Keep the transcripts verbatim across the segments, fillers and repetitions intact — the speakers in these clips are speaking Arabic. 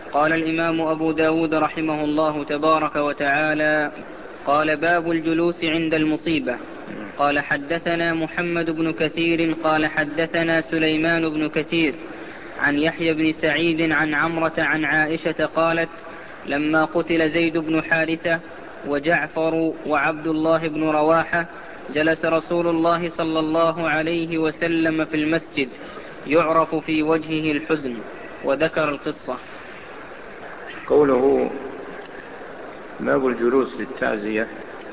قال الإمام أبو داود رحمه الله تبارك وتعالى: قال باب الجلوس عند المصيبة. قال حدثنا محمد بن كثير قال حدثنا سليمان بن كثير عن يحيى بن سعيد عن عمرة عن عائشة قالت: لما قتل زيد بن حارثة وجعفر وعبد الله بن رواحة جلس رسول الله صلى الله عليه وسلم في المسجد يعرف في وجهه الحزن، وذكر القصة. قوله باب الجلوس للتعزية،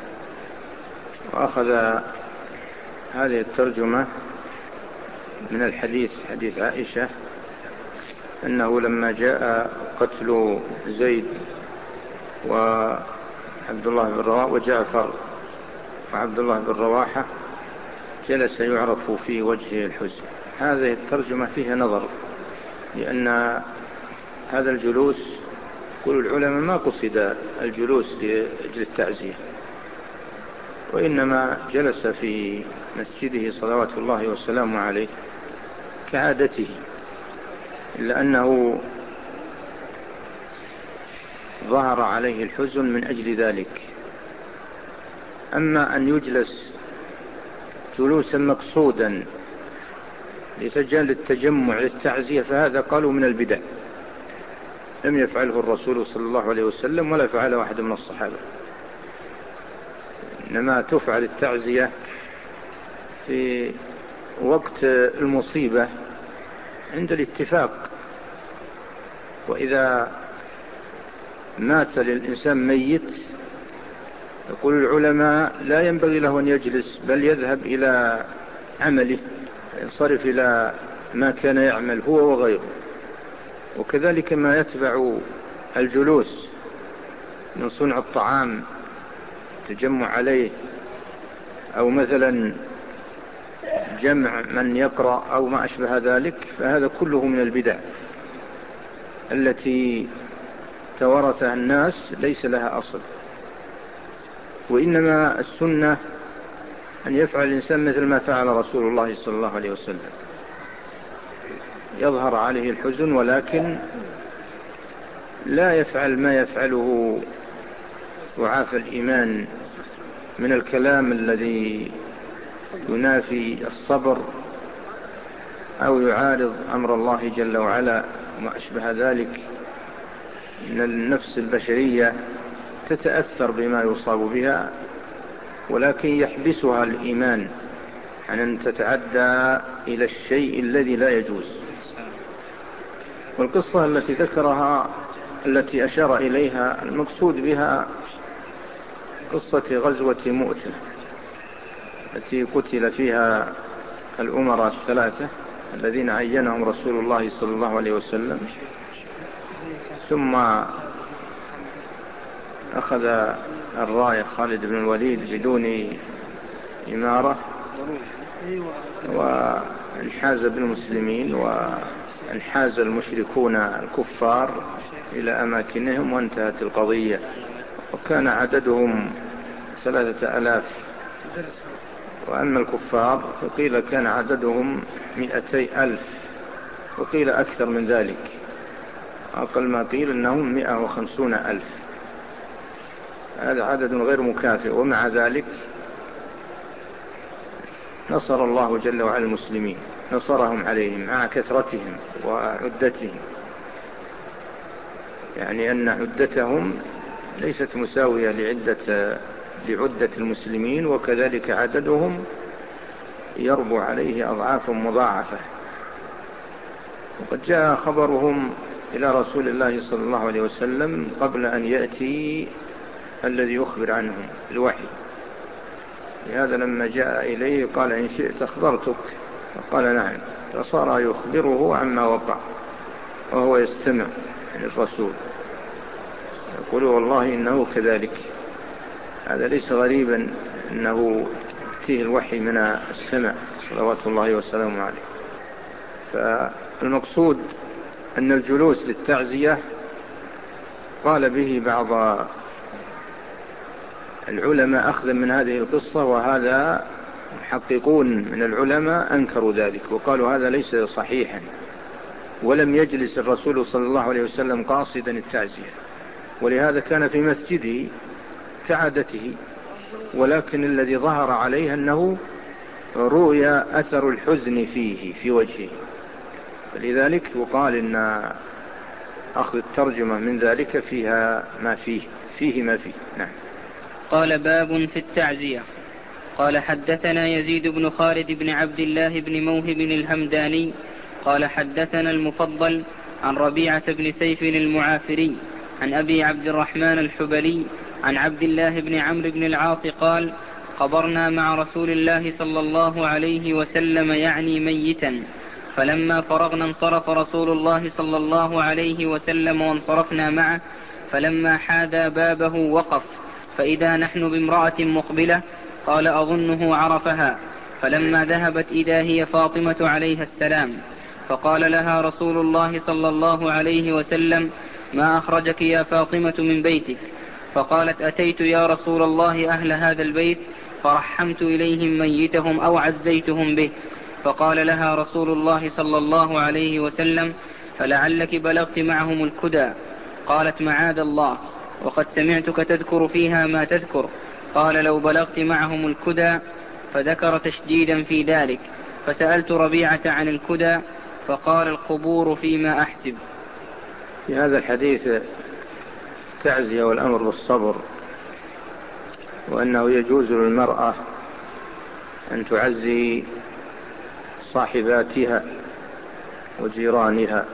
وأخذ هذه الترجمة من الحديث حديث عائشة أنه لما جاء قتل زيد وعبد الله بن رواحة وجعفر وعبد الله بن رواحة جلس يعرف في وجهه الحزن. هذه الترجمة فيها نظر، لأن هذا الجلوس كل العلماء ما قصد الجلوس لأجل التعزية، وإنما جلس في مسجده صلوات الله وسلامه عليه كعادته، إلا أنه ظهر عليه الحزن من أجل ذلك. أما أن يجلس جلوسا مقصودا لتجل التجمع للتعزية فهذا قالوا من البدع، لم يفعله الرسول صلى الله عليه وسلم ولا فعله أحد من الصحابة. إنما تفعل التعزية في وقت المصيبة عند الاتفاق، وإذا مات للإنسان ميت يقول العلماء لا ينبغي له أن يجلس، بل يذهب إلى عمله، ينصرف إلى ما كان يعمل هو وغيره. وكذلك ما يتبع الجلوس من صنع الطعام تجمع عليه، أو مثلا جمع من يقرأ أو ما أشبه ذلك، فهذا كله من البدع التي توارثها الناس ليس لها أصل. وإنما السنة أن يفعل الإنسان مثل ما فعل رسول الله صلى الله عليه وسلم، يظهر عليه الحزن ولكن لا يفعل ما يفعله ضعاف الإيمان من الكلام الذي ينافي الصبر أو يعارض أمر الله جل وعلا وما أشبه ذلك. إن النفس البشرية تتأثر بما يصاب بها، ولكن يحبسها الإيمان عن أن تتعدى إلى الشيء الذي لا يجوز. والقصة التي ذكرها التي أشار إليها المقصود بها قصة غزوة مؤتة التي قتل فيها الأمراء الثلاثة الذين عينهم رسول الله صلى الله عليه وسلم، ثم أخذ الراية خالد بن الوليد بدون إمارة وانحاز بالمسلمين، وانحاز المشركون الكفار إلى أماكنهم، وانتهت القضية. وكان عددهم ثلاثة ألاف، وأما الكفار فقيل كان عددهم مئتي ألف، وقيل أكثر من ذلك، أقل ما قيل أنهم مئة وخمسون ألف. هذا عدد غير مكافئ، ومع ذلك نصر الله جل وعلا المسلمين، نصرهم عليهم مع كثرتهم وعدتهم، يعني أن عدتهم ليست مساوية لعدة لعدة المسلمين، وكذلك عددهم يربو عليه أضعاف مضاعفة. وقد جاء خبرهم إلى رسول الله صلى الله عليه وسلم قبل أن يأتي الذي يخبر عنهم الوحي، لهذا لما جاء إليه قال إن شئت أخبرتك، فقال نعم، فصار يخبره عما وقع وهو يستمع للرسول يقول والله إنه كذلك. هذا ليس غريبا أنه يأتيه الوحي من السماء صلوات الله وسلامه عليه. فالمقصود أن الجلوس للتعزية قال به بعض العلماء أخذا من هذه القصة، وهذا محققون من العلماء أنكروا ذلك وقالوا هذا ليس صحيحا، ولم يجلس الرسول صلى الله عليه وسلم قاصدا التعزية، ولهذا كان في مسجده كعادته، ولكن الذي ظهر عليه أنه رؤي أثر الحزن فيه في وجهه، فلذلك يقال إن أخذ الترجمة من ذلك فيها ما فيه فيه ما فيه. نعم. قال باب في التعزية. قال حدثنا يزيد بن خالد بن عبد الله بن موهب الهمداني قال حدثنا المفضل عن ربيعة بن سيف المعافري عن أبي عبد الرحمن الحبلي عن عبد الله بن عمرو بن العاص قال قبرنا مع رسول الله صلى الله عليه وسلم يعني ميتا، فلما فرغنا انصرف رسول الله صلى الله عليه وسلم وانصرفنا معه، فلما حاذى بابه وقف، فإذا نحن بامرأة مقبلة، قال أظنه عرفها، فلما ذهبت إذا هي فاطمة عليها السلام، فقال لها رسول الله صلى الله عليه وسلم ما أخرجك يا فاطمة من بيتك؟ فقالت أتيت يا رسول الله أهل هذا البيت فرحمت إليهم ميتهم أو عزيتهم به. فقال لها رسول الله صلى الله عليه وسلم فلعلك بلغت معهم الكدى. قالت معاذ الله، وقد سمعتك تذكر فيها ما تذكر. قال لو بلغت معهم الكدى، فذكر تشديدا في ذلك، فسألت ربيعة عن الكدى فقال القبور فيما أحسب. في هذا الحديث تعزية والأمر بالصبر، وأنه يجوز للمرأة أن تعزي صاحباتها وجيرانها،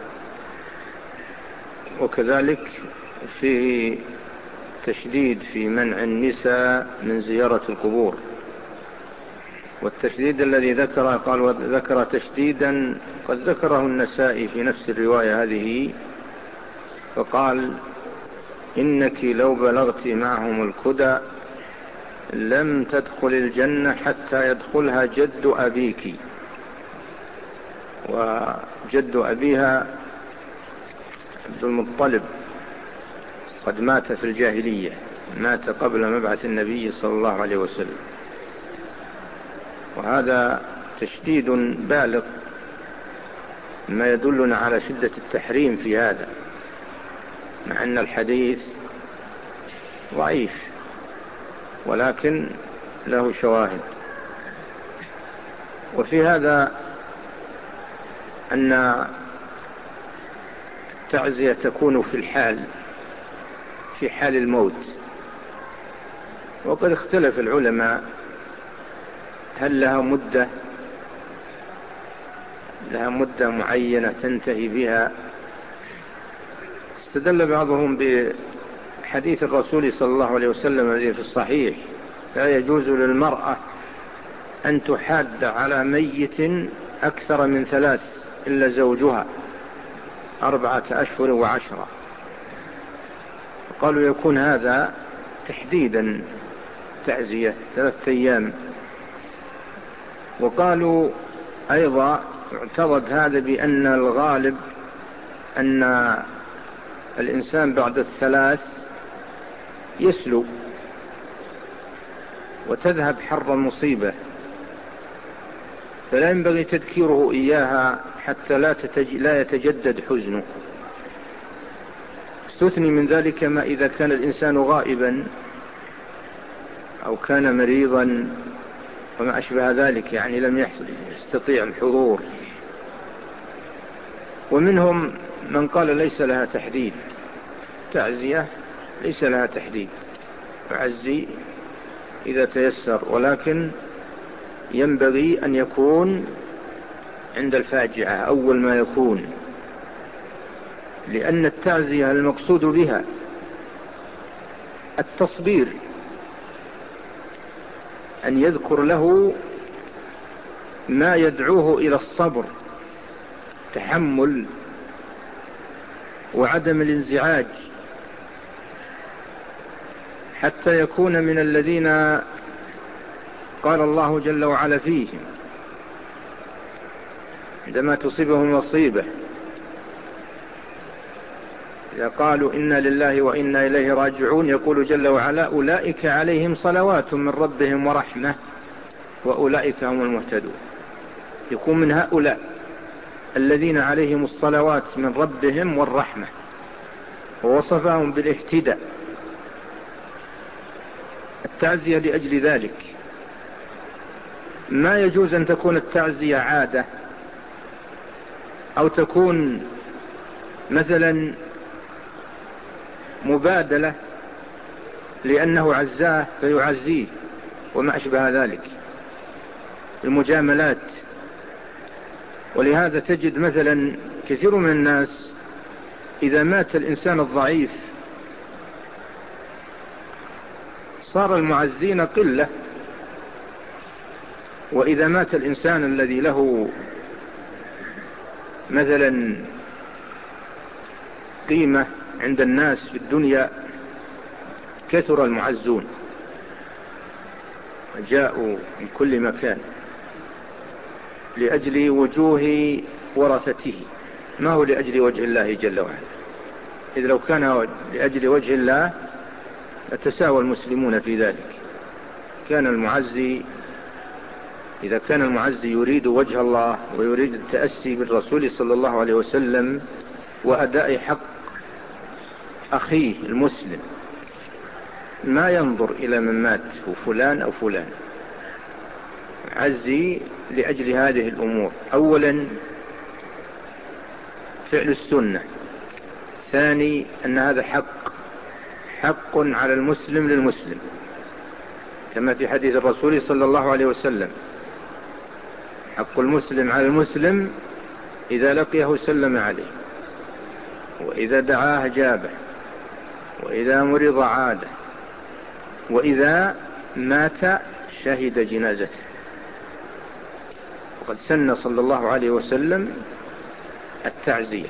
وكذلك فيه تشديد في منع النساء من زيارة القبور. والتشديد الذي ذكره قال وذكر تشديدا قد ذكره النسائي في نفس الرواية هذه، فقال إنك لو بلغت معهم الكدى لم تدخل الجنة حتى يدخلها جد أبيك. وجد أبيها عبد المطلب قد مات في الجاهلية، مات قبل مبعث النبي صلى الله عليه وسلم، وهذا تشديد بالغ ما يدلنا على شدة التحريم في هذا، مع أن الحديث ضعيف ولكن له شواهد. وفي هذا أن التعزية تكون في الحال في حال الموت، وقد اختلف العلماء هل لها مدة لها مدة معينة تنتهي بها. استدل بعضهم بحديث الرسول صلى الله عليه وسلم الذي في الصحيح لا يجوز للمرأة أن تحاد على ميت أكثر من ثلاث إلا زوجها أربعة أشهر وعشرة. قالوا يكون هذا تحديدا تعزية ثلاثة أيام. وقالوا أيضا اعترض هذا بأن الغالب أن الإنسان بعد الثلاث يسلو وتذهب حر المصيبة، فلا ينبغي تذكيره إياها حتى لا, تتج... لا يتجدد حزنه. استثني من ذلك ما إذا كان الإنسان غائبا أو كان مريضا وما أشبه ذلك، يعني لم يستطيع الحضور. ومنهم من قال ليس لها تحديد، تعزية ليس لها تحديد، يعزي إذا تيسر، ولكن ينبغي أن يكون عند الفاجعة أول ما يكون، لأن التعزية المقصود بها التصبير، أن يذكر له ما يدعوه إلى الصبر، تحمل وعدم الانزعاج، حتى يكون من الذين قال الله جل وعلا فيهم عندما تصيبهم مصيبة إذا قالوا إنا لله وإنا إليه راجعون، يقول جل وعلا أولئك عليهم صلوات من ربهم ورحمة وأولئك هم المهتدون. يكون من هؤلاء الذين عليهم الصلوات من ربهم والرحمة، ووصفهم بالاهتداء. التعزية لأجل ذلك. ما يجوز أن تكون التعزية عادة، أو تكون مثلا مبادلة لأنه عزاه فيعزيه وما أشبه ذلك، المجاملات. ولهذا تجد مثلا كثير من الناس إذا مات الإنسان الضعيف صار المعزين قلة، وإذا مات الإنسان الذي له مثلا قيمة عند الناس في الدنيا كثر المعزون، جاءوا من كل مكان لأجل وجوه ورثته، ما هو لأجل وجه الله جل وعلا. إذ لو كان لأجل وجه الله لتساوى المسلمون في ذلك. كان المعزي إذا كان المعزي يريد وجه الله ويريد التأسي بالرسول صلى الله عليه وسلم وأداء حق أخيه المسلم، ما ينظر إلى من مات وفلان أو فلان. عزي لأجل هذه الأمور: أولا فعل السنة، ثاني أن هذا حق حق على المسلم للمسلم، كما في حديث الرسول صلى الله عليه وسلم: حق المسلم على المسلم إذا لقيه سلم عليه، وإذا دعاه جابه، وإذا مرض عاده، وإذا مات شهد جنازته. وقد سن صلى الله عليه وسلم التعزية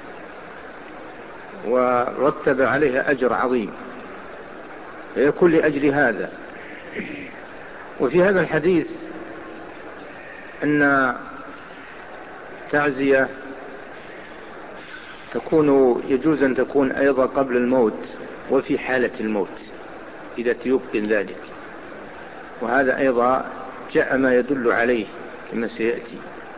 ورتب عليها أجر عظيم، فيكون لأجل هذا. وفي هذا الحديث أن تعزية تكون يجوز أن تكون أيضا قبل الموت وفي حالة الموت إذا تيقن ذلك، وهذا أيضا جاء ما يدل عليه كما سيأتي.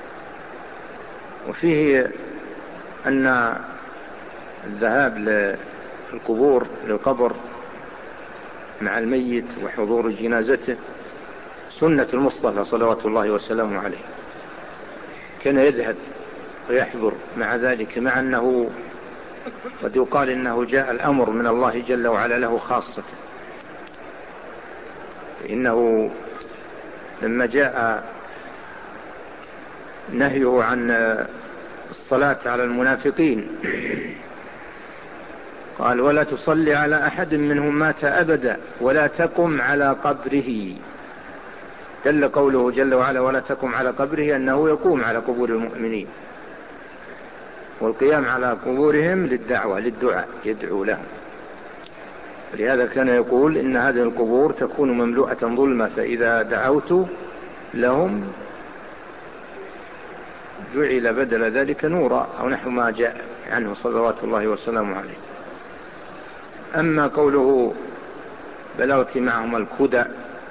وفيه أن الذهاب للقبور للقبر مع الميت وحضور جنازته سنة المصطفى صلوات الله وسلامه عليه، كان يذهب ويحضر مع ذلك، مع أنه قد يقال إنه جاء الأمر من الله جل وعلا له خاصة. إنه لما جاء نهيه عن الصلاة على المنافقين قال: ولا تصلي على أحد منهم مات أبدا ولا تقم على قبره. دل قوله جل وعلا ولا تقم على قبره أنه يقوم على قبور المؤمنين، والقيام على قبورهم للدعوة للدعاء يدعو لهم. لهذا كان يقول إن هذه القبور تكون مملوءة ظلمة، فإذا دعوت لهم جعل بدل ذلك نورا، أو نحو ما جاء عنه صلوات الله وسلامه عليه. أما قوله بلغت معهم الكدى،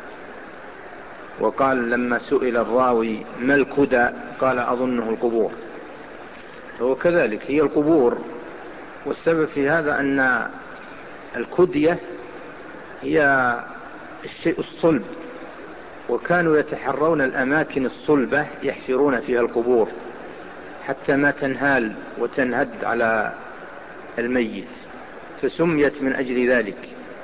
وقال لما سئل الراوي ما الكدى قال أظنه القبور، هو كذلك هي القبور. والسبب في هذا أن الكدية هي الشيء الصلب، وكانوا يتحرون الأماكن الصلبة يحفرون فيها القبور حتى ما تنهال وتنهد على الميت، فسميت من أجل ذلك.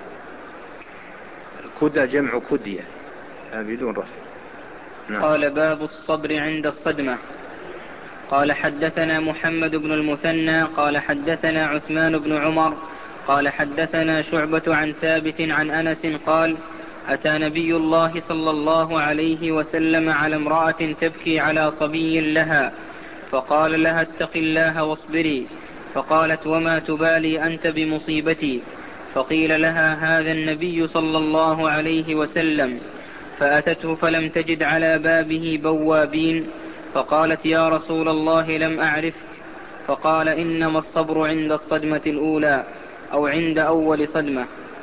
الكدى جمع كدية بدون رفع. نعم. قال باب الصبر عند الصدمة. قال حدثنا محمد بن المثنى قال حدثنا عثمان بن عمر قال حدثنا شعبة عن ثابت عن أنس قال: أتى نبي الله صلى الله عليه وسلم على امرأة تبكي على صبي لها، فقال لها: اتق الله واصبري. فقالت: وما تبالي أنت بمصيبتي؟ فقيل لها: هذا النبي صلى الله عليه وسلم. فأتته فلم تجد على بابه بوابين، فقالت: يا رسول الله لم أعرفك. فقال: إنما الصبر عند الصدمة الأولى أو عند أول صدمة.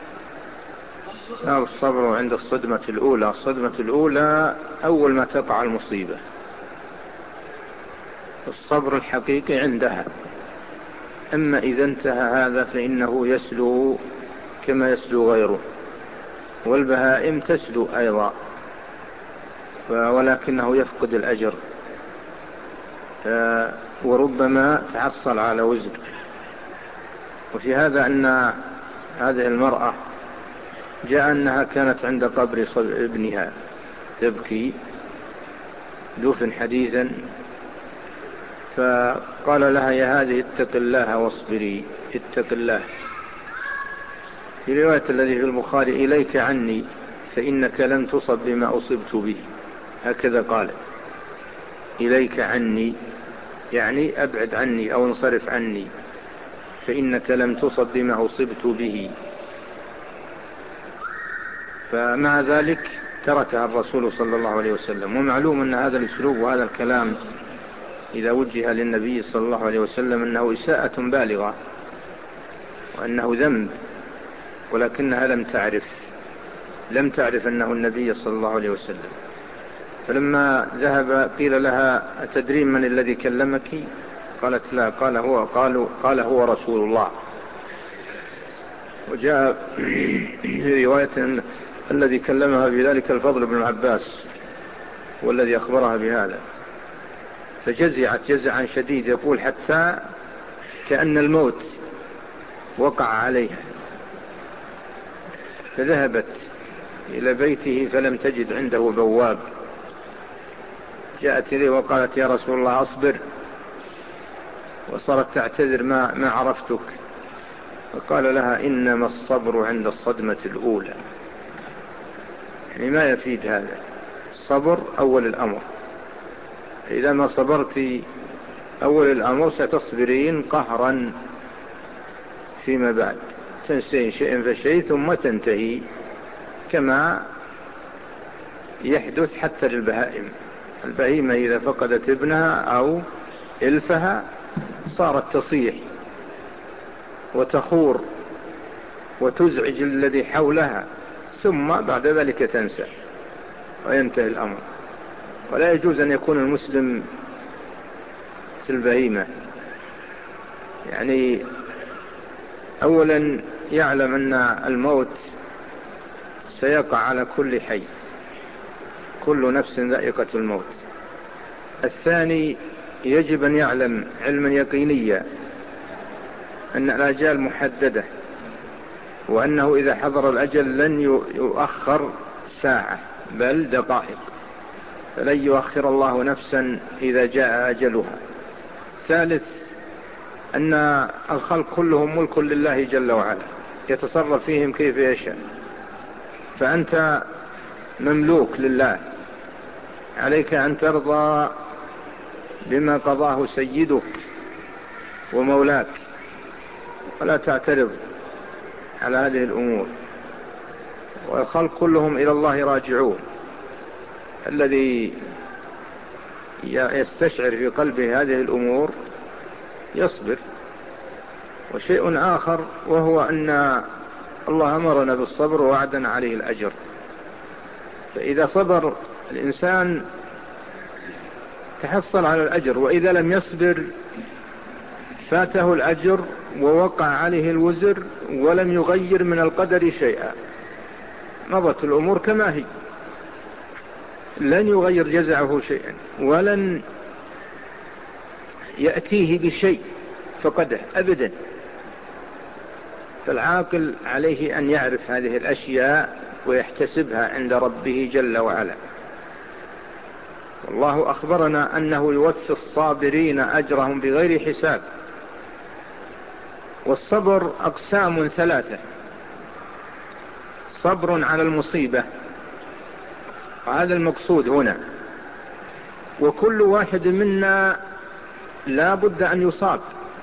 أو الصبر عند الصدمة الأولى. الصدمة الأولى أول ما تقع المصيبة، الصبر الحقيقي عندها. أما إذا انتهى هذا فإنه يسلو كما يسلو غيره، والبهائم تسلو أيضا ولكنه يفقد الأجر، وربما تحصل على وزر. وفي هذا أن هذه المرأة جاء أنها كانت عند قبر ابنها تبكي، دفن حديثا، فقال لها: يا هذه اتق الله واصبري، اتق الله. في رواية الذي في البخاري: إليك عني فإنك لن تصب بما أصبت به، هكذا قال: إليك عني يعني أبعد عني أو انصرف عني، فإنك لم تصب بما أصبت به. فمع ذلك تركها الرسول صلى الله عليه وسلم. ومعلوم أن هذا الأسلوب وهذا الكلام إذا وجه للنبي صلى الله عليه وسلم أنه إساءة بالغة وأنه ذنب، ولكنها لم تعرف لم تعرف أنه النبي صلى الله عليه وسلم. فلما ذهب قيل لها: أتدرين من الذي كلمك؟ قالت: لا. قال هو قالوا قال هو رسول الله. وجاء في رواية أن الذي كلمها بذلك الفضل بن العباس والذي أخبرها بهذا، فجزعت جزعا شديد، يقول حتى كأن الموت وقع عليها. فذهبت إلى بيته فلم تجد عنده بواب، جاءت إليه وقالت: يا رسول الله أصبر، وصارت تعتذر: ما, ما عرفتك. فقال لها: إنما الصبر عند الصدمة الأولى. يعني ما يفيد هذا، الصبر أول الأمر، إذا ما صبرت أول الأمر ستصبرين قهرا فيما بعد، تنسين شيئا فشيء ثم تنتهي، كما يحدث حتى للبهائم. البهيمة إذا فقدت ابنها أو إلفها صارت تصيح وتخور وتزعج الذي حولها، ثم بعد ذلك تنسى وينتهي الأمر. ولا يجوز أن يكون المسلم كالبهيمة، يعني أولا يعلم أن الموت سيقع على كل حي، كل نفس ذائقة الموت. الثاني يجب أن يعلم علما يقينيا أن الأجال محددة، وأنه إذا حضر الأجل لن يؤخر ساعة بل دقائق، فلن يؤخر الله نفسا إذا جاء أجلها. ثالث أن الخلق كلهم ملك لله جل وعلا، يتصرف فيهم كيف يشاء، فأنت مملوك لله، عليك أن ترضى بما قضاه سيدك ومولاك، ولا تعترض على هذه الأمور. والخلق كلهم إلى الله راجعون. الذي يستشعر في قلبه هذه الأمور يصبر. وشيء آخر وهو أن الله أمرنا بالصبر ووعدنا عليه الأجر، فإذا صبر الإنسان تحصل على الأجر، وإذا لم يصبر فاته الأجر ووقع عليه الوزر ولم يغير من القدر شيئا، مضت الأمور كما هي، لن يغير جزعه شيئا ولن يأتيه بشيء فقده أبدا. فالعاقل عليه أن يعرف هذه الأشياء ويحتسبها عند ربه جل وعلا. والله أخبرنا أنه يوفي الصابرين أجرهم بغير حساب. والصبر أقسام ثلاثة: صبر على المصيبة، وهذا المقصود هنا، وكل واحد منا لا بد أن يصاب،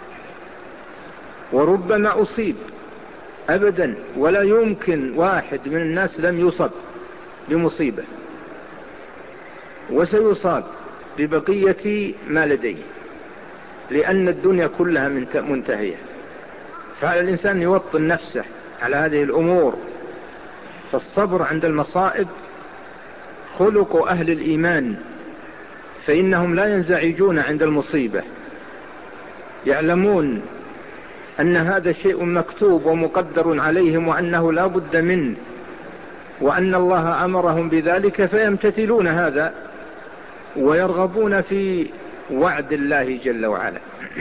وربما أصيب أبدا، ولا يمكن واحد من الناس لم يصب بمصيبة، وسيصاب ببقية ما لديه، لأن الدنيا كلها منتهية. فعلى الإنسان يوطن نفسه على هذه الأمور. فالصبر عند المصائب خلق أهل الإيمان، فإنهم لا ينزعجون عند المصيبة، يعلمون أن هذا شيء مكتوب ومقدر عليهم وأنه لا بد منه، وأن الله أمرهم بذلك، فيمتثلون هذا ويرغبون في وعد الله جل وعلا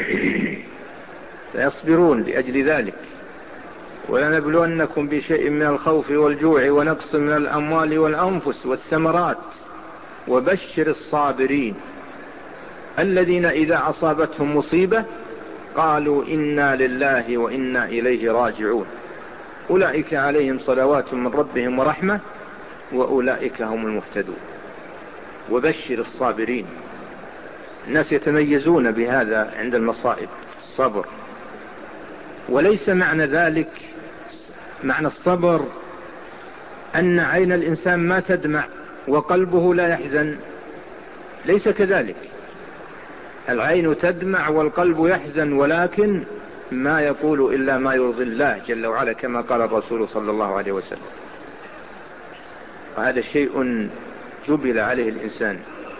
فيصبرون لأجل ذلك. ولنبلونكم بشيء من الخوف والجوع ونقص من الأموال والأنفس والثمرات وبشر الصابرين الذين إذا أصابتهم مصيبة قالوا إنا لله وإنا إليه راجعون أولئك عليهم صلوات من ربهم ورحمة وأولئك هم المهتدون. وبشر الصابرين، الناس يتميزون بهذا عند المصائب، الصبر. وليس معنى ذلك، معنى الصبر، أن عين الإنسان ما تدمع وقلبه لا يحزن، ليس كذلك. العين تدمع والقلب يحزن، ولكن ما يقول إلا ما يرضي الله جل وعلا كما قال الرسول صلى الله عليه وسلم. وهذا شيء جبل عليه الإنسان،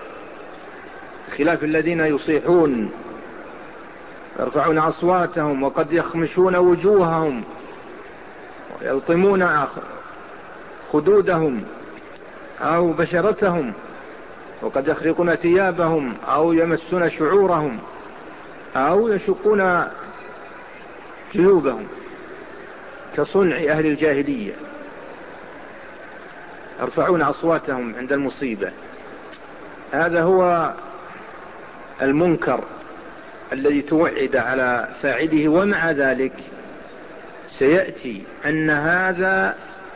خلاف الذين يصيحون يرفعون أصواتهم وقد يخمشون وجوههم ويلطمون خدودهم أو بشرتهم، وقد يخرقون ثيابهم أو يمسون شعورهم أو يشقون جيوبهم كصنع أهل الجاهلية، يرفعون أصواتهم عند المصيبة. هذا هو المنكر الذي توعد على فاعله. ومع ذلك سيأتي أن هذا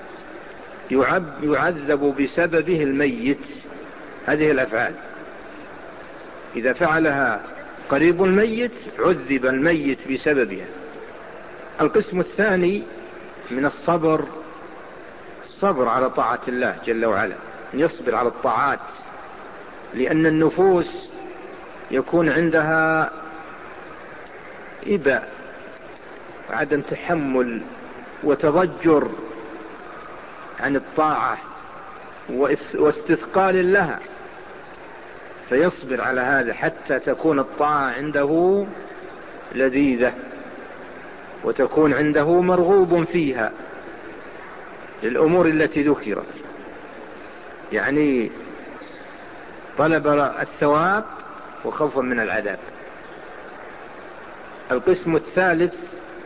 يعذب بسببه الميت. هذه الأفعال إذا فعلها قريب الميت عذب الميت بسببها. القسم الثاني من الصبر، الصبر على طاعة الله جل وعلا، يصبر على الطاعات، لأن النفوس يكون عندها إباء وعدم تحمل وتضجر عن الطاعة واستثقال لها، فيصبر على هذا حتى تكون الطاعة عنده لذيذة وتكون عنده مرغوب فيها للأمور التي ذكرت، يعني طلب الثواب وخوفا من العذاب. القسم الثالث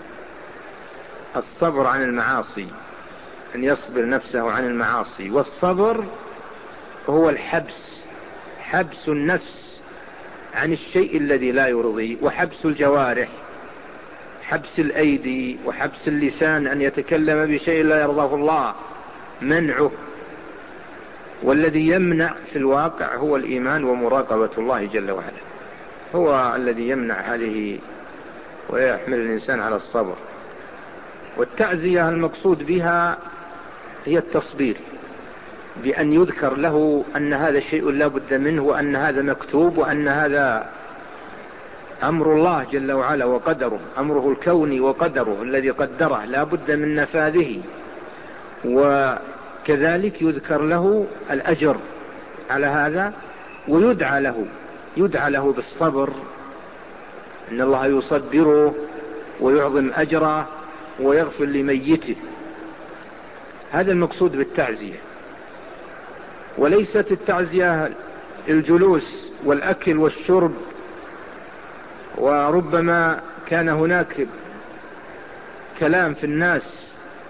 الصبر عن المعاصي، أن يصبر نفسه عن المعاصي. والصبر هو الحبس، حبس النفس عن الشيء الذي لا يرضي، وحبس الجوارح، حبس الأيدي وحبس اللسان أن يتكلم بشيء لا يرضاه الله، منعه. والذي يمنع في الواقع هو الإيمان ومراقبة الله جل وعلا، هو الذي يمنع هذه ويحمل الإنسان على الصبر. والتعزية المقصود بها هي التصبير، بأن يذكر له أن هذا شيء لا بد منه، وأن هذا مكتوب، وأن هذا أمر الله جل وعلا وقدره، أمره الكوني وقدره الذي قدره لا بد من نفاذه. وكذلك يذكر له الأجر على هذا، ويدعى له يدعى له بالصبر، إن الله يصبره ويعظم أجره ويغفر لميته. هذا المقصود بالتعزية. وليست التعزية الجلوس والأكل والشرب، وربما كان هناك كلام في الناس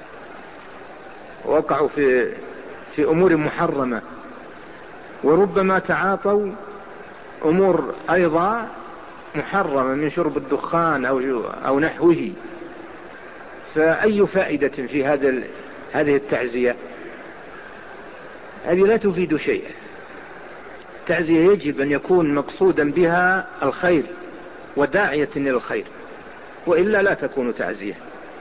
وقعوا في في أمور محرمة، وربما تعاطوا أمور أيضا محرمة من شرب الدخان أو أو نحوه. فأي فائدة في هذا هذه التعزية؟ هذه لا تفيد شيئا. التعزية يجب أن يكون مقصودا بها الخير وداعية إلى الخير، وإلا لا تكون تعزية.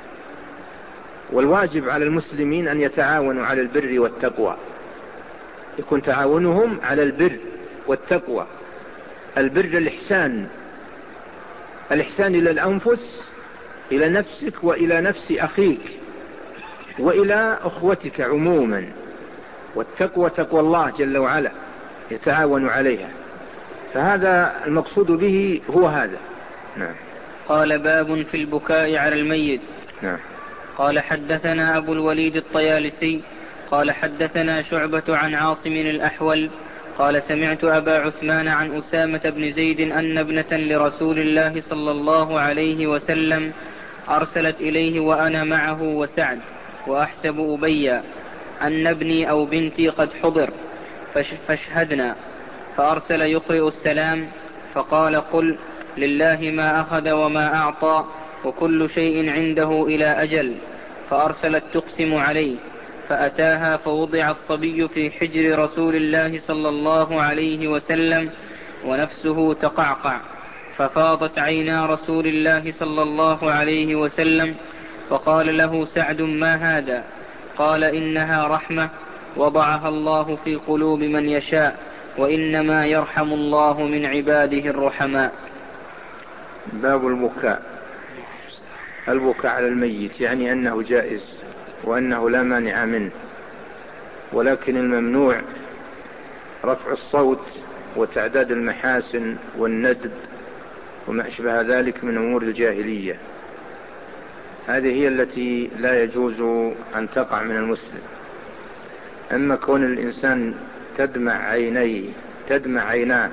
والواجب على المسلمين أن يتعاونوا على البر والتقوى، يكون تعاونهم على البر والتقوى. البر الإحسان، الإحسان إلى الأنفس، إلى نفسك وإلى نفس أخيك وإلى أخوتك عموما. والتقوى تقوى الله جل وعلا، يتعاون عليها. فهذا المقصود به هو هذا. نعم. قال باب في البكاء على الميت. نعم. قال حدثنا أبو الوليد الطيالسي قال حدثنا شعبة عن عاصم الأحول قال سمعت أبا عثمان عن أسامة بن زيد أن ابنة لرسول الله صلى الله عليه وسلم أرسلت إليه وأنا معه وسعد وأحسب أبيا أن ابني أو بنتي قد حضر فاشهدنا. فأرسل يقرئ السلام فقال قل لله ما أخذ وما أعطى وكل شيء عنده إلى أجل. فأرسلت تقسم عليه فأتاها فوضع الصبي في حجر رسول الله صلى الله عليه وسلم ونفسه تقعقع ففاضت عينا رسول الله صلى الله عليه وسلم فقال له سعد ما هذا؟ قال إنها رحمة وضعها الله في قلوب من يشاء وإنما يرحم الله من عباده الرحماء. باب البكاء. البكاء على الميت يعني أنه جائز وأنه لا مانع منه، ولكن الممنوع رفع الصوت وتعداد المحاسن والندب وما أشبه ذلك من أمور الجاهلية. هذه هي التي لا يجوز أن تقع من المسلم. أما كون الإنسان تدمع عينيه تدمع عيناه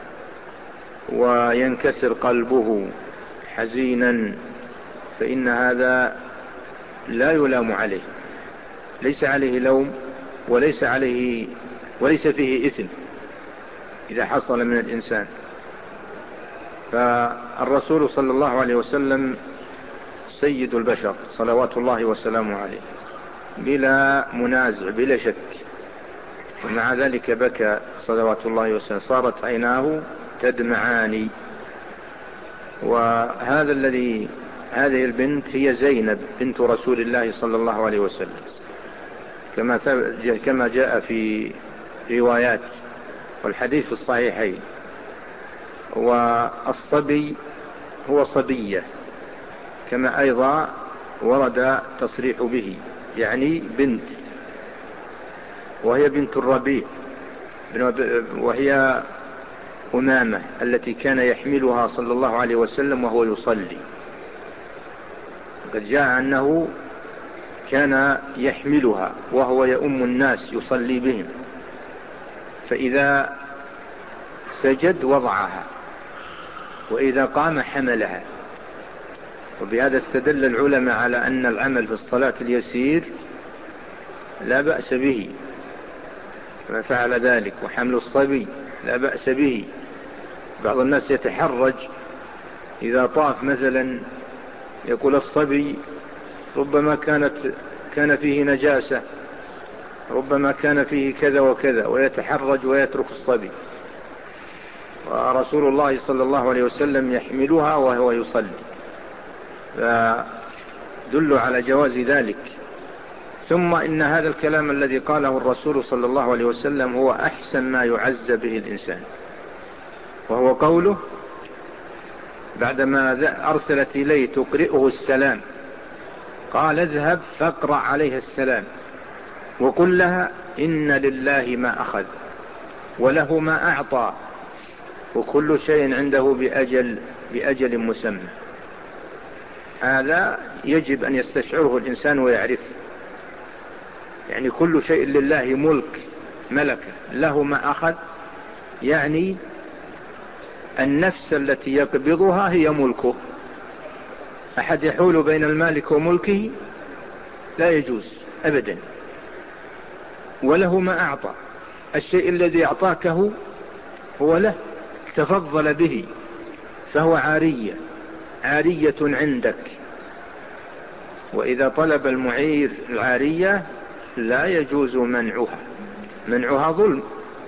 وينكسر قلبه حزينا فإن هذا لا يلام عليه، ليس عليه لوم وليس عليه وليس فيه إثم إذا حصل من الإنسان. فالرسول صلى الله عليه وسلم سيد البشر صلوات الله وسلامه عليه بلا منازع بلا شك، ومع ذلك بكى صلوات الله وسلامه، صارت عيناه تدمعان. وهذا الذي هذه البنت هي زينب بنت رسول الله صلى الله عليه وسلم كما كما جاء في روايات والحديث في الصحيحين. والصبي هو صبية كما أيضا ورد تصريح به، يعني بنت، وهي بنت الربيع وهي أمامة التي كان يحملها صلى الله عليه وسلم وهو يصلي. قد جاء أنه كان يحملها وهو يؤم الناس يصلي بهم، فإذا سجد وضعها وإذا قام حملها. وبهذا استدل العلماء على أن العمل في الصلاة اليسير لا بأس به، ما فعل ذلك، وحمل الصبي لا بأس به. بعض الناس يتحرج إذا طاف مثلا يقول الصبي ربما كانت كان فيه نجاسة، ربما كان فيه كذا وكذا، ويتحرج ويترك الصبي. ورسول الله صلى الله عليه وسلم يحملها وهو يصلي، فدل على جواز ذلك. ثم إن هذا الكلام الذي قاله الرسول صلى الله عليه وسلم هو أحسن ما يعز به الإنسان، وهو قوله بعدما أرسلت إليه تقرئه السلام قال اذهب فاقرأ عليها السلام وقل لها إن لله ما أخذ وله ما أعطى وكل شيء عنده بأجل بأجل مسمى. هذا يجب أن يستشعره الإنسان ويعرف، يعني كل شيء لله ملك ملكه، له ما أخذ، يعني النفس التي يقبضها هي ملكه. أحد يحول بين المالك وملكه لا يجوز أبدا. وله ما أعطى، الشيء الذي أعطاكه هو له، تفضل به، فهو عارية عارية عندك. وإذا طلب المعير العارية لا يجوز منعها، منعها ظلم.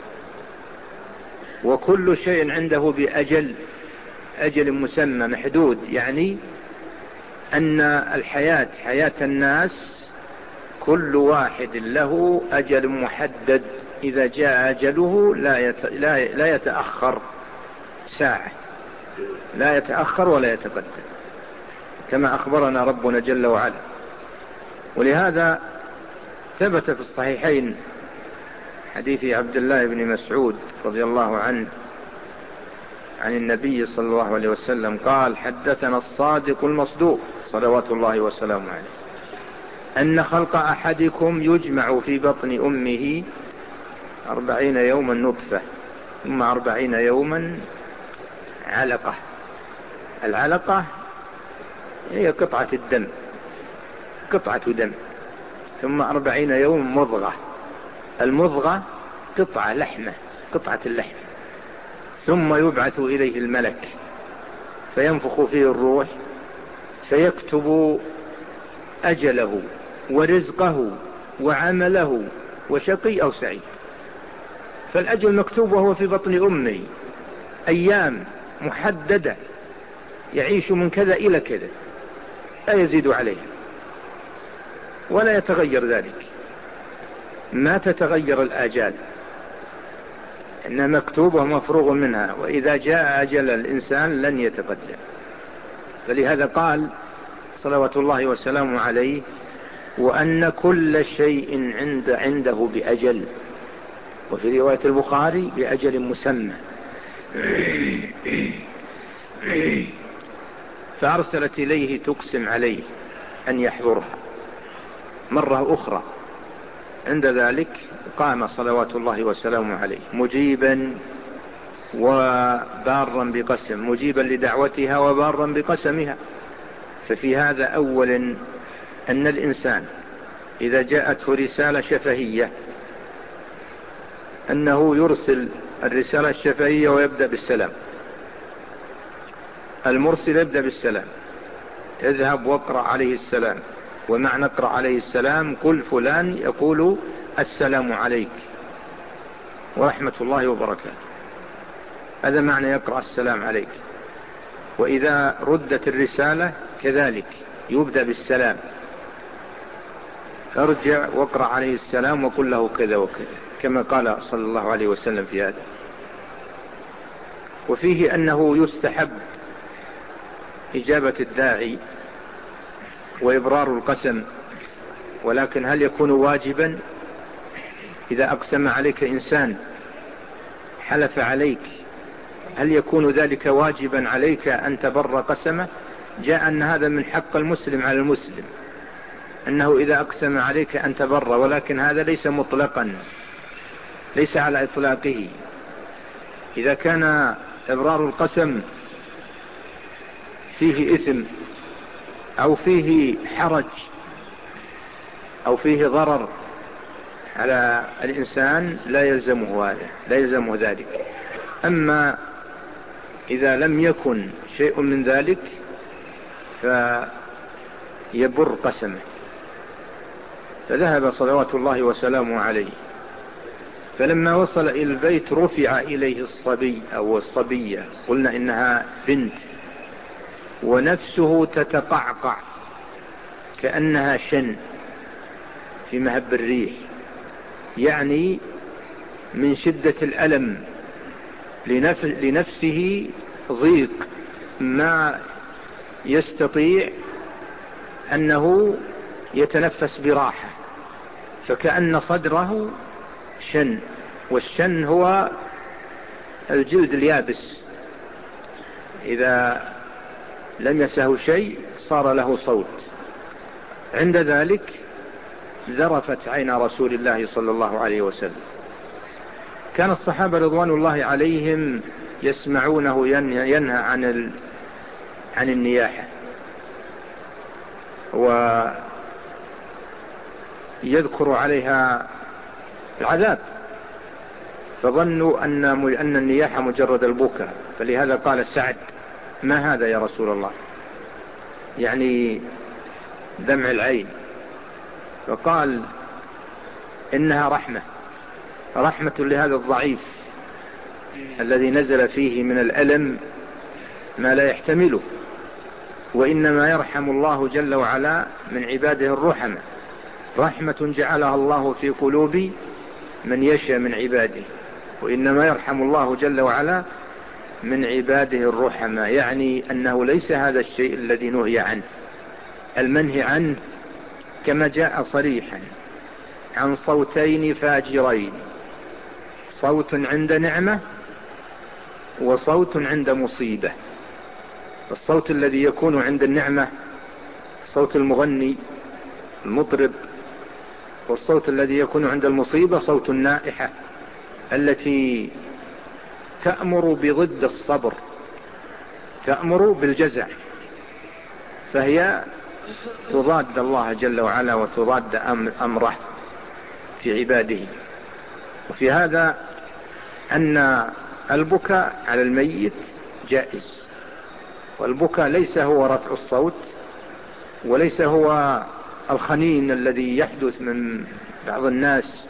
وكل شيء عنده بأجل أجل مسمى محدود، يعني أن الحياة حياة الناس كل واحد له أجل محدد، إذا جاء أجله لا لا يتأخر ساعة، لا يتأخر ولا يتقدم، كما أخبرنا ربنا جل وعلا. ولهذا ثبت في الصحيحين حديث عبد الله بن مسعود رضي الله عنه عن النبي صلى الله عليه وسلم قال: حدثنا الصادق المصدوق صلوات الله وسلامه عليه أن خلق أحدكم يجمع في بطن أمه أربعين يوما نطفة ثم أربعين يوما علقة. العلقة هي قطعة الدم، قطعة دم. ثم أربعين يوم مضغة، المضغة قطعة لحمة، قطعة اللحم. ثم يبعث إليه الملك فينفخ فيه الروح فيكتب أجله ورزقه وعمله وشقي أو سعيد. فالأجل مكتوب وهو في بطن أمه، أيام محددة يعيش من كذا إلى كذا، لا يزيد عليها ولا يتغير ذلك، ما تتغير الآجال، إنها مكتوبة ومفروغ منها، وإذا جاء أجل الإنسان لن يتقدم. فلهذا قال صلوات الله وسلامه عليه: وأن كل شيء عند عنده بأجل. وفي رواية البخاري: بأجل مسمى. فأرسلت إليه تقسم عليه أن يحضرها مرة أخرى. عند ذلك قام صلوات الله وسلامه عليه مجيبا وبارا بقسم، مجيبا لدعوتها وبارا بقسمها. ففي هذا أولا أن الإنسان إذا جاءته رسالة شفهية أنه يرسل الرسالة الشفهية ويبدأ بالسلام. المرسل يبدأ بالسلام: اذهب واقرأ عليه السلام. ومعنى اقرأ عليه السلام: قل فلان يقول السلام عليك ورحمة الله وبركاته. هذا معنى يقرأ السلام عليك. وإذا ردت الرسالة كذلك يبدأ بالسلام: ارجع واقرأ عليه السلام وقل له كذا وكذا، كما قال صلى الله عليه وسلم في هذا. وفيه أنه يستحب إجابة الداعي وإبرار القسم، ولكن هل يكون واجبا؟ إذا أقسم عليك إنسان حلف عليك، هل يكون ذلك واجبا عليك أن تبر قسمه؟ جاء أن هذا من حق المسلم على المسلم، أنه إذا أقسم عليك أن تبر، ولكن هذا ليس مطلقا، ليس على إطلاقه. إذا كان إبرار القسم فيه إثم أو فيه حرج أو فيه ضرر على الإنسان لا يلزمه هذا، لا يلزمه ذلك. أما إذا لم يكن شيء من ذلك فيبر قسمه. فذهب صلوات الله وسلامه عليه، فلما وصل إلى البيت رفع إليه الصبي أو الصبية، قلنا إنها بنت، ونفسه تتقعقع كأنها شن في مهب الريح، يعني من شدة الألم، لنفسه ضيق ما يستطيع أنه يتنفس براحة، فكأن صدره شن. والشن هو الجلد اليابس، إذا لم يسه شيء صار له صوت. عند ذلك ذرفت عين رسول الله صلى الله عليه وسلم. كان الصحابة رضوان الله عليهم يسمعونه ينهى, ينهى عن, ال... عن النياحة، ويذكر عليها العذاب، فظنوا أن, أن النياحة مجرد البكاء. فلهذا قال سعد: ما هذا يا رسول الله؟ يعني دمع العين. فقال: إنها رحمة، رحمة لهذا الضعيف الذي نزل فيه من الألم ما لا يحتمله، وإنما يرحم الله جل وعلا من عباده الرحمة، رحمة جعلها الله في قلوب من يشاء من عباده، وإنما يرحم الله جل وعلا من عباده الرحمة. يعني أنه ليس هذا الشيء الذي نهي عنه. المنهي عنه كما جاء صريحا عن صوتين فاجرين: صوت عند نعمة وصوت عند مصيبة. الصوت الذي يكون عند النعمة صوت المغني المطرب، والصوت الذي يكون عند المصيبة صوت النائحة التي تأمر بضد الصبر، تأمر بالجزع، فهي تضاد الله جل وعلا وتضاد أمره في عباده. وفي هذا أن البكاء على الميت جائز، والبكاء ليس هو رفع الصوت، وليس هو الخنين الذي يحدث من بعض الناس،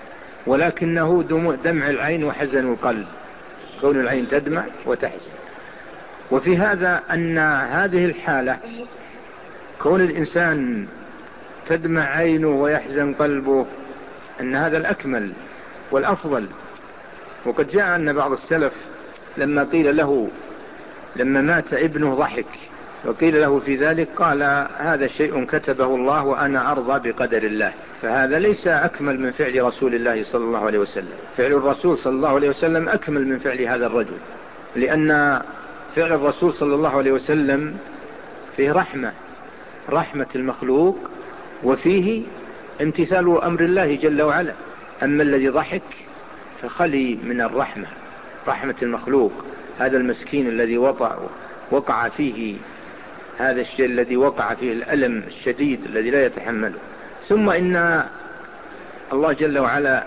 ولكنه دمع العين وحزن القلب، كون العين تدمع وتحزن. وفي هذا أن هذه الحالة، كون الإنسان تدمع عينه ويحزن قلبه، أن هذا الأكمل والأفضل. وقد جاء أن بعض السلف لما قيل له لما مات ابنه ضحك، وقيل له في ذلك قال هذا شيء كتبه الله وأنا أرضى بقدر الله. فهذا ليس أكمل من فعل رسول الله صلى الله عليه وسلم. فعل الرسول صلى الله عليه وسلم أكمل من فعل هذا الرجل، لأن فعل الرسول صلى الله عليه وسلم فيه رحمة، رحمة المخلوق، وفيه امتثال أمر الله جل وعلا. أما الذي ضحك فخلي من الرحمة، رحمة المخلوق، هذا المسكين الذي وقع, وقع فيه هذا الشيء الذي وقع فيه الألم الشديد الذي لا يتحمله. ثم إن الله جل وعلا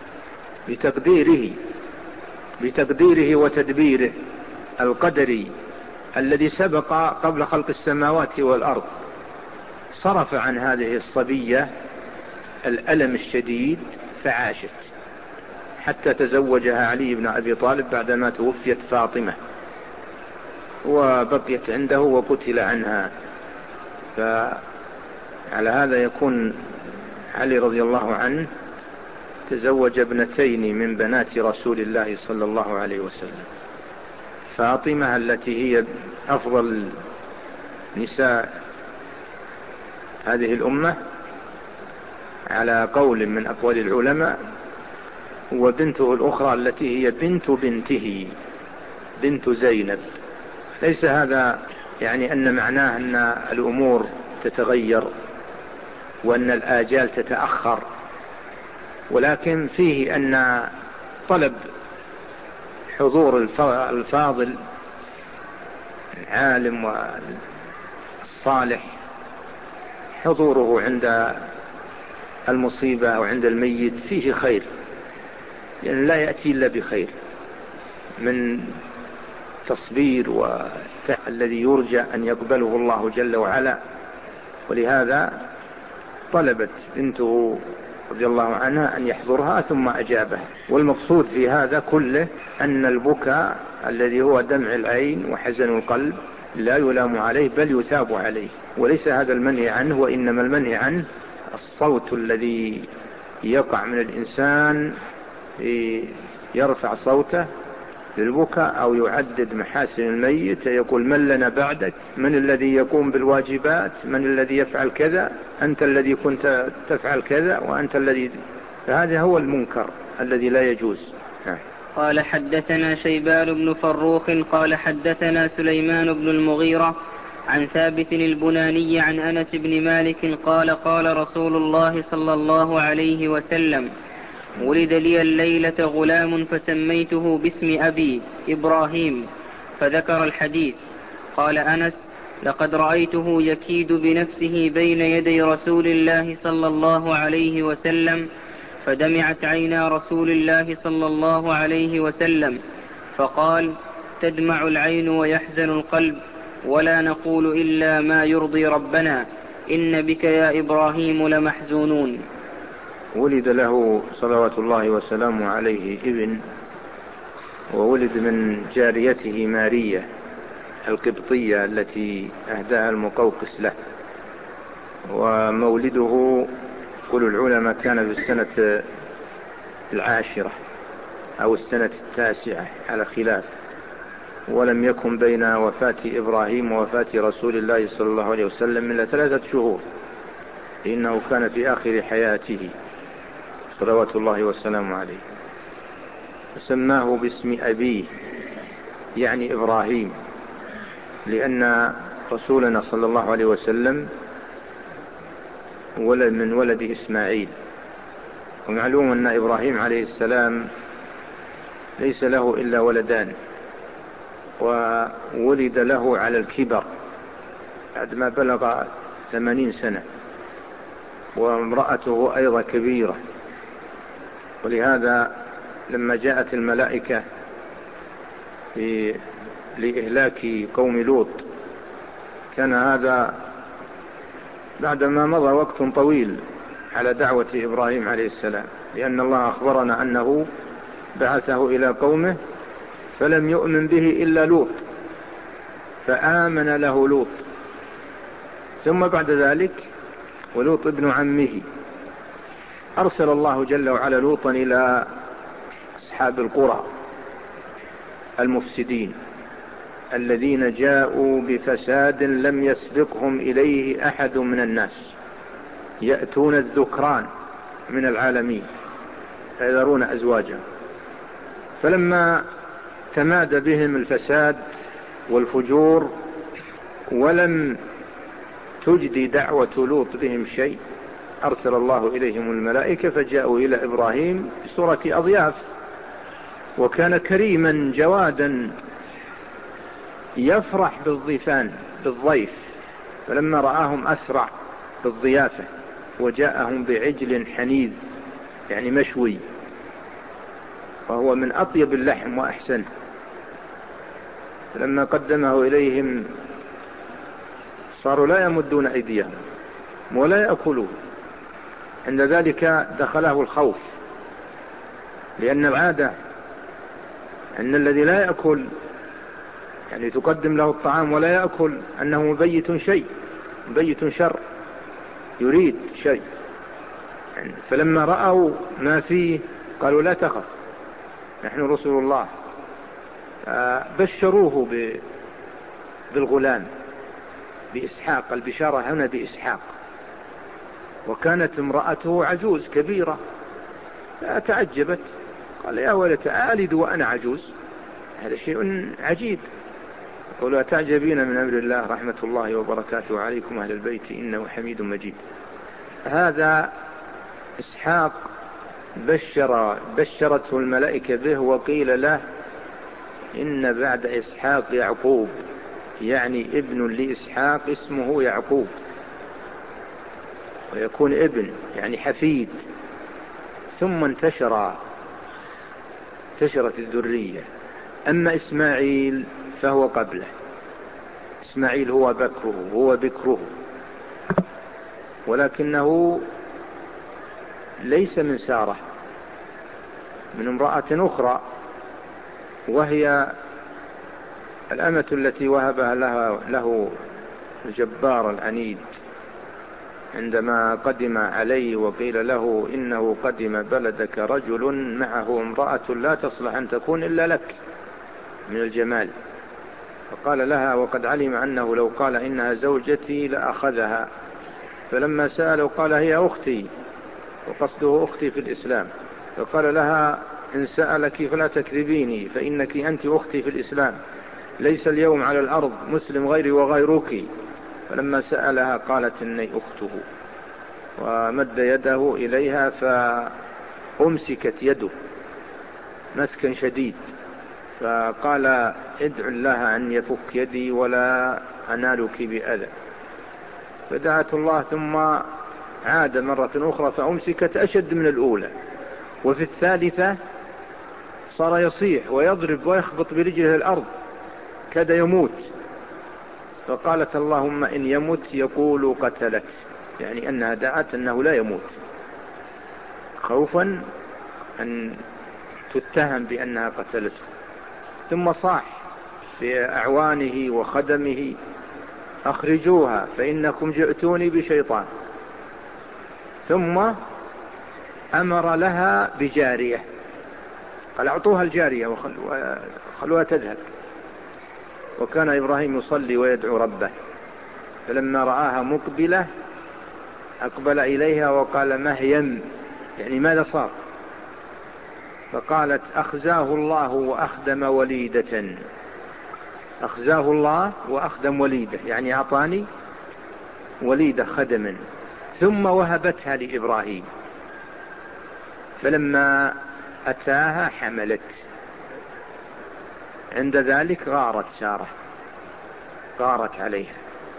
بتقديره بتقديره وتدبيره القدري الذي سبق قبل خلق السماوات والأرض صرف عن هذه الصبية الألم الشديد فعاشت حتى تزوجها علي بن أبي طالب بعدما توفيت فاطمة، وبقيت عنده وقتل عنها. فعلى هذا يكون علي رضي الله عنه تزوج ابنتين من بنات رسول الله صلى الله عليه وسلم، فاطمة التي هي أفضل نساء هذه الأمة على قول من أقوال العلماء، وبنته الأخرى التي هي بنت بنته بنت زينب. ليس هذا يعني أن معناه أن الأمور تتغير وأن الآجال تتأخر، ولكن فيه أن طلب حضور الفاضل العالم والصالح، حضوره عند المصيبة أو عند الميت فيه خير، لأن يعني لا يأتي إلا بخير من تصبير والذي يرجى أن يقبله الله جل وعلا. ولهذا طلبت بنته رضي الله عنها أن يحضرها ثم أجابها. والمقصود في هذا كله أن البكاء الذي هو دمع العين وحزن القلب لا يلام عليه بل يثاب عليه، وليس هذا المنهي عنه، وإنما المنهي عنه الصوت الذي يقع من الإنسان يرفع صوته للبكاء أو يعدد محاسن الميت، يقول من لنا بعدك، من الذي يقوم بالواجبات، من الذي يفعل كذا، أنت الذي كنت تفعل كذا وأنت الذي. فهذا هو المنكر الذي لا يجوز. قال حدثنا شيبان بن فروخ قال حدثنا سليمان بن المغيرة عن ثابت البناني عن أنس بن مالك قال قال رسول الله صلى الله عليه وسلم ولد لي الليلة غلام فسميته باسم أبي إبراهيم، فذكر الحديث. قال أنس لقد رأيته يكيد بنفسه بين يدي رسول الله صلى الله عليه وسلم، فدمعت عينا رسول الله صلى الله عليه وسلم، فقال تدمع العين ويحزن القلب، ولا نقول إلا ما يرضي ربنا، إن بك يا إبراهيم لمحزونون. ولد له صلوات الله وسلامه عليه ابن، وولد من جاريته مارية القبطية التي أهداها المقوقس له. ومولده قول العلماء كان في السنة العاشرة أو السنة التاسعة على خلاف، ولم يكن بين وفاة إبراهيم ووفاة رسول الله صلى الله عليه وسلم إلا ثلاثة شهور، إنه كان في آخر حياته صلوات الله وسلامه عليه. فسماه باسم أبيه يعني إبراهيم، لأن رسولنا صلى الله عليه وسلم ولد من ولد إسماعيل، ومعلوم أن إبراهيم عليه السلام ليس له إلا ولدان، وولد له على الكبر بعدما بلغ ثمانين سنة، وامرأته أيضا كبيرة. ولهذا لما جاءت الملائكة في لإهلاك قوم لوط كان هذا بعدما مضى وقت طويل على دعوة إبراهيم عليه السلام، لأن الله أخبرنا أنه بعثه إلى قومه فلم يؤمن به إلا لوط، فآمن له لوط. ثم بعد ذلك ولوط ابن عمه أرسل الله جل وعلا لوطا إلى أصحاب القرى المفسدين الذين جاءوا بفساد لم يسبقهم إليه أحد من الناس، يأتون الذكران من العالمين فيذرون أزواجهم. فلما تمادى بهم الفساد والفجور ولم تجدي دعوة لوط بهم شيء، أرسل الله إليهم الملائكة فجاءوا إلى إبراهيم بصورة أضياف، وكان كريما جوادا يفرح بالضيفان بالضيف، فلما رآهم أسرع بالضيافة وجاءهم بعجل حنيذ يعني مشوي، وهو من أطيب اللحم وأحسن، فلما قدمه إليهم صاروا لا يمدون أيديهم ولا يأكلون. عند ذلك دخله الخوف، لأن العادة أن الذي لا يأكل يعني تقدم له الطعام ولا يأكل أنه مبيت شيء، مبيت شر، يريد شيء يعني. فلما رأوا ما فيه قالوا لا تخف نحن رسل الله، بشروه بالغلام بإسحاق، البشارة هنا بإسحاق. وكانت امرأته عجوز كبيرة فتعجبت، قال يا ولتى آلد وأنا عجوز، هذا شيء عجيب. قالوا تعجبين من أمر الله رحمة الله وبركاته عليكم أهل البيت إنه حميد مجيد. هذا إسحاق بشر بشرته الملائكة به، وقيل له إن بعد إسحاق يعقوب، يعني ابن لإسحاق اسمه يعقوب، ويكون ابن يعني حفيد. ثم انتشر انتشرت الذرية. أما إسماعيل فهو قبله، إسماعيل هو بكره هو بكره ولكنه ليس من سارة، من امرأة أخرى، وهي الأمة التي وهبها لها له الجبار العنيد عندما قدم عليه وقيل له إنه قدم بلدك رجل معه امرأة لا تصلح أن تكون إلا لك من الجمال، فقال لها وقد علم أنه لو قال إنها زوجتي لأخذها، فلما سأله قال هي أختي، وقصده أختي في الإسلام، فقال لها إن سألك فلا تكذبيني فإنك أنت أختي في الإسلام، ليس اليوم على الأرض مسلم غيري وغيرك. فلما سألها قالت إني أخته، ومد يده إليها فأمسكت يده مسكا شديد، فقال ادع الله أن يفك يدي ولا أنالك بأذى، فدعت الله ثم عاد مرة أخرى فأمسكت أشد من الأولى، وفي الثالثة صار يصيح ويضرب ويخبط برجله الأرض كاد يموت، فقالت اللهم إن يمت يقول قتلت، يعني أنها دعت أنه لا يموت خوفا أن تتهم بأنها قتلته. ثم صاح بأعوانه وخدمه أخرجوها فإنكم جئتوني بشيطان. ثم أمر لها بجارية، قال أعطوها الجارية وخلوها تذهب. وكان إبراهيم يصلي ويدعو ربه، فلما رآها مقبلة أقبل إليها وقال مهيم، يعني ماذا صار؟ فقالت أخزاه الله وأخدم وليدة، أخزاه الله وأخدم وليده، يعني أعطاني وليدة خدما، ثم وهبتها لإبراهيم، فلما أتاها حملت. عند ذلك غارت سارة، غارت عليها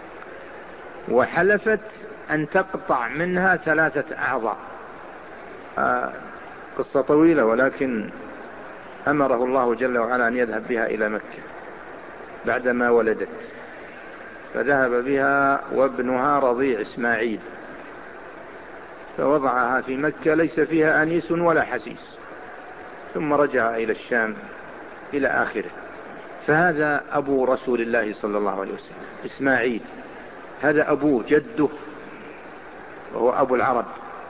وحلفت أن تقطع منها ثلاثة أعضاء. آه قصة طويلة، ولكن أمره الله جل وعلا أن يذهب بها إلى مكة بعدما ولدت، فذهب بها وابنها رضيع إسماعيل، فوضعها في مكة ليس فيها أنيس ولا حسيس، ثم رجع إلى الشام إلى آخره. فهذا أبو رسول الله صلى الله عليه وسلم إسماعيل، هذا أبوه جده، وهو أبو العرب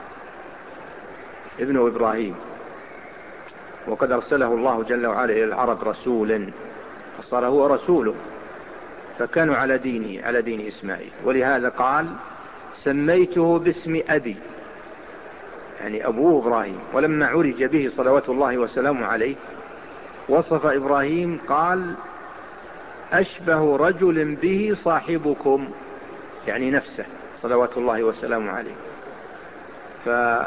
ابن إبراهيم، وقد أرسله الله جل وعلا إلى العرب رسولا، فصار هو رسوله، فكانوا على دينه، على دين إسماعيل. ولهذا قال سميته باسم أبي، يعني أبوه إبراهيم. ولما عرج به صلوات الله وسلامه عليه وصف إبراهيم قال أشبه رجل به صاحبكم، يعني نفسه صلوات الله وسلامه عليه. ف...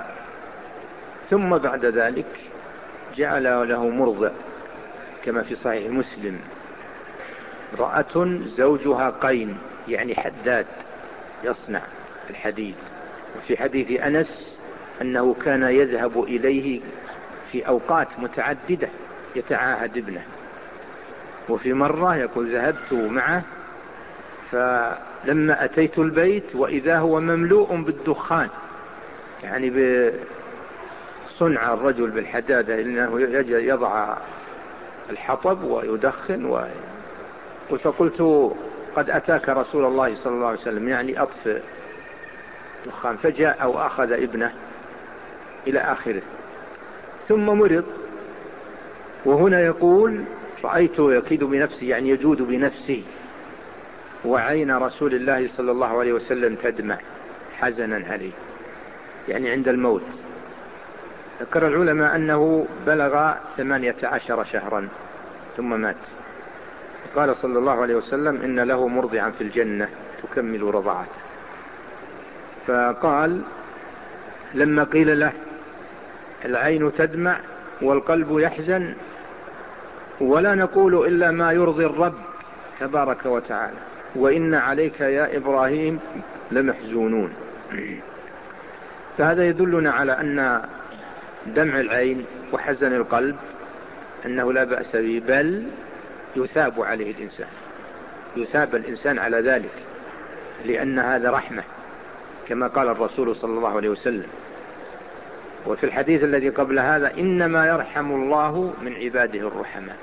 ثم بعد ذلك جعل له مرضع، كما في صحيح مسلم، امرأة زوجها قين، يعني حداد يصنع الحديد. وفي حديث أنس أنه كان يذهب إليه في أوقات متعددة يتعاهد ابنه. وفي مرة يقول ذهبت معه فلما أتيت البيت وإذا هو مملوء بالدخان، يعني بصنع الرجل بالحدادة، إنه يضع الحطب ويدخن و... فقلت قد أتاك رسول الله صلى الله عليه وسلم، يعني أطفئ دخان. فجاء وأخذ ابنه إلى آخره، ثم مرض. وهنا يقول رأيته يكيد بنفسه، يعني يجود بنفسه، وعين رسول الله صلى الله عليه وسلم تدمع حزنا عليه، يعني عند الموت. ذكر العلماء أنه بلغ ثمانية عشر شهرا ثم مات. قال صلى الله عليه وسلم إن له مرضعا في الجنة تكمل رضاعته. فقال لما قيل له العين تدمع والقلب يحزن ولا نقول إلا ما يرضي الرب تبارك وتعالى، وإن عليك يا إبراهيم لمحزونون. فهذا يدلنا على أن دمع العين وحزن القلب أنه لا بأس به، بل يثاب عليه الإنسان، يثاب الإنسان على ذلك، لأن هذا رحمة كما قال الرسول صلى الله عليه وسلم. وفي الحديث الذي قبل هذا إنما يرحم الله من عباده الرحماء،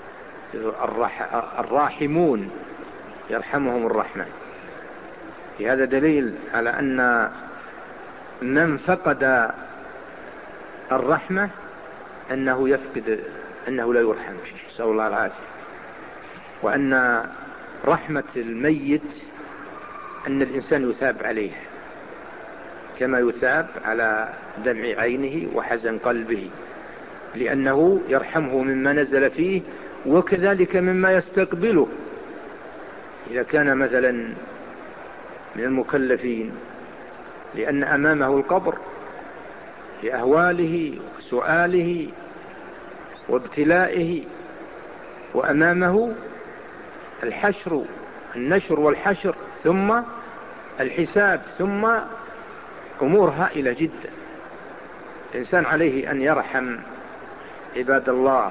الراحمون يرحمهم الرحمن. في هذا دليل على أن من فقد الرحمة أنه يفقد، أنه لا يرحم، نسأل الله العافية. وأن رحمة الميت أن الإنسان يثاب عليه كما يثاب على دمع عينه وحزن قلبه، لأنه يرحمه مما نزل فيه، وكذلك مما يستقبله. إذا كان مثلا من المكلفين لأن أمامه القبر لأهواله وسؤاله وابتلائه، وأمامه الحشر، النشر والحشر، ثم الحساب، ثم أمور هائلة جدا. الإنسان عليه أن يرحم عباد الله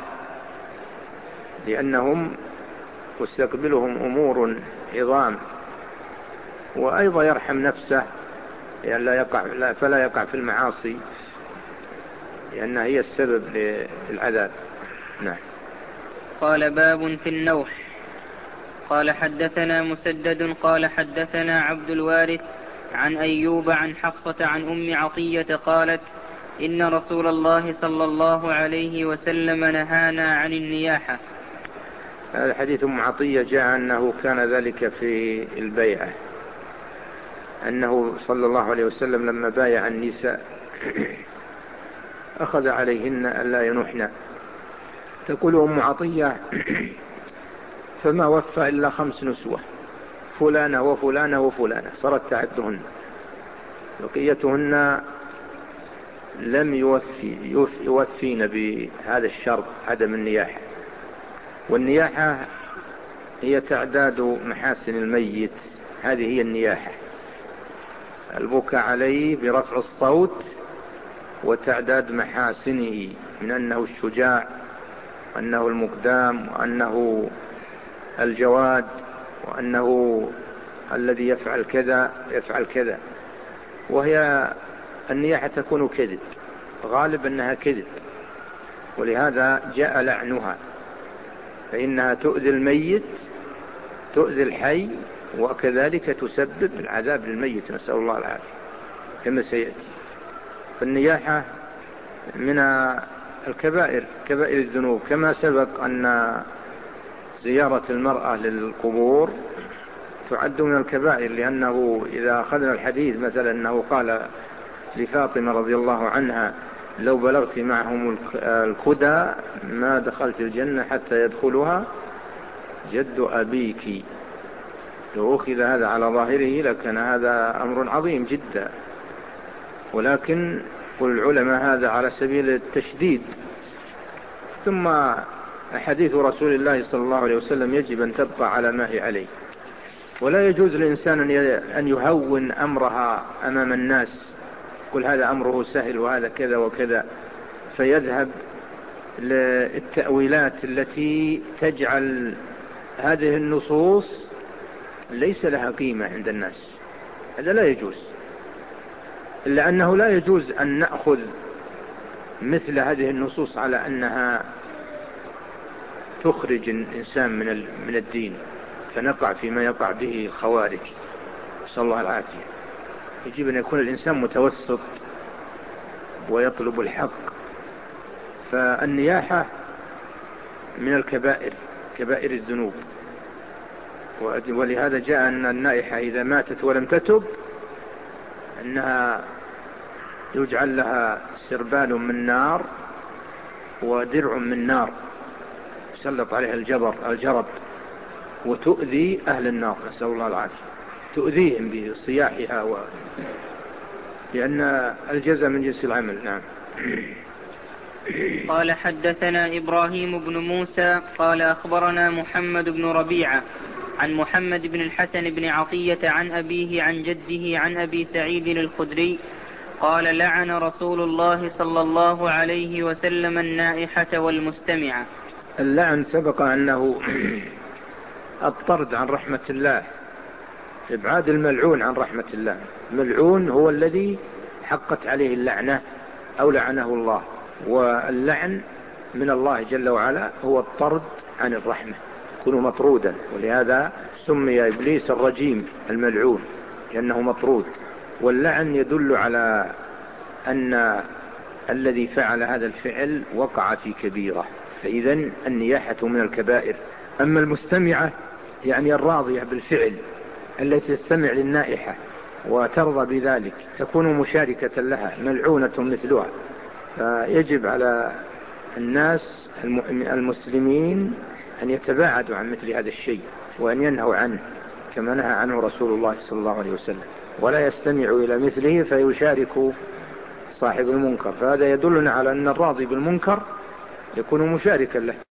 لأنهم تستقبلهم أمور عظام، وأيضا يرحم نفسه لأن لا يقع فلا يقع في المعاصي، لأنها هي السبب للعذاب. نعم. قال باب في النوح. قال حدثنا مسدد قال حدثنا عبد الوارث عن أيوب عن حفصة عن أم عطية قالت إن رسول الله صلى الله عليه وسلم نهانا عن النياحة. هذا حديث أم عطية جاء أنه كان ذلك في البيعة، أنه صلى الله عليه وسلم لما بايع النساء أخذ عليهن ألا ينحن. تقول أم عطية فما وفى إلا خمس نسوة، فلانة وفلانة وفلانة، صارت تعدهن. بقيتهن لم يوفي يوفين بهذا الشرط، عدم النياحة. والنياحة هي تعداد محاسن الميت، هذه هي النياحة، البكاء عليه برفع الصوت وتعداد محاسنه من أنه الشجاع وأنه المقدام وأنه الجواد وأنه الذي يفعل كذا يفعل كذا. وهي النياحة تكون كذب، غالب أنها كذب، ولهذا جاء لعنها، فإنها تؤذي الميت تؤذي الحي، وكذلك تسبب العذاب للميت، نسأل الله العافية كما سيأتي. فالنياحة من الكبائر، كبائر الذنوب، كما سبق أن زيارة المرأة للقبور تعد من الكبائر، لأنه إذا أخذنا الحديث مثلا أنه قال لفاطمة رضي الله عنها: لو بلغت معهم الخدى ما دخلت الجنة حتى يدخلها جد أبيك. لو أخذ هذا على ظاهره لكان هذا أمر عظيم جدا، ولكن قل العلماء هذا على سبيل التشديد. ثم حديث رسول الله صلى الله عليه وسلم يجب أن تبقى على ما هي عليه، ولا يجوز للإنسان أن يهون أمرها أمام الناس، قل هذا أمره سهل وهذا كذا وكذا، فيذهب للتأويلات التي تجعل هذه النصوص ليس لها قيمة عند الناس. هذا لا يجوز، إلا أنه لا يجوز أن نأخذ مثل هذه النصوص على أنها تخرج الإنسان من من الدين، فنقع فيما يقع به الخوارج، نسأل الله العافية. يجب أن يكون الإنسان متوسط ويطلب الحق. فالنياحة من الكبائر، كبائر الذنوب، ولهذا جاء أن النائحة إذا ماتت ولم تتب أنها يجعل لها سربال من نار ودرع من نار يسلط عليها الجبر الجرب، وتؤذي أهل النار، نسأل الله العافية، تؤذيهم بصياحها و... لأن الجزاء من جنس العمل. نعم. قال حدثنا إبراهيم بن موسى قال أخبرنا محمد بن ربيعة عن محمد بن الحسن بن عطية عن أبيه عن جده عن أبي سعيد الخدري قال: لعن رسول الله صلى الله عليه وسلم النائحة والمستمعة. اللعن سبق أنه الطرد عن رحمة الله، إبعاد الملعون عن رحمة الله. الملعون هو الذي حقت عليه اللعنة أو لعنه الله، واللعن من الله جل وعلا هو الطرد عن الرحمة، يكون مطرودا، ولهذا سمي إبليس الرجيم الملعون لأنه مطرود. واللعن يدل على أن الذي فعل هذا الفعل وقع في كبيرة، فإذا النياحة من الكبائر. أما المستمعة يعني الراضية بالفعل التي تستمع للنائحة وترضى بذلك، تكون مشاركة لها، ملعونة مثلها. فيجب على الناس المسلمين أن يتباعدوا عن مثل هذا الشيء وأن ينهوا عنه كما نهى عنه رسول الله صلى الله عليه وسلم، ولا يستمعوا إلى مثله فيشاركوا صاحب المنكر. فهذا يدلنا على أن الراضي بالمنكر يكون مشاركا له.